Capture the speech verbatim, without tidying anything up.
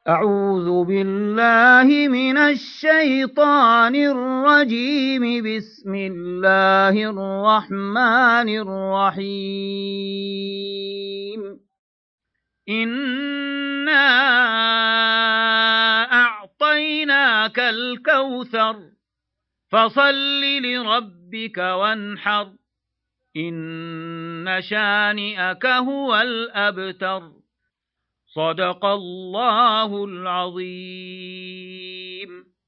أعوذ بالله من الشيطان الرجيم. بسم الله الرحمن الرحيم. إنا أعطيناك الكوثر فصل لربك وانحر إن شانئك هو الأبتر. صدق الله العظيم.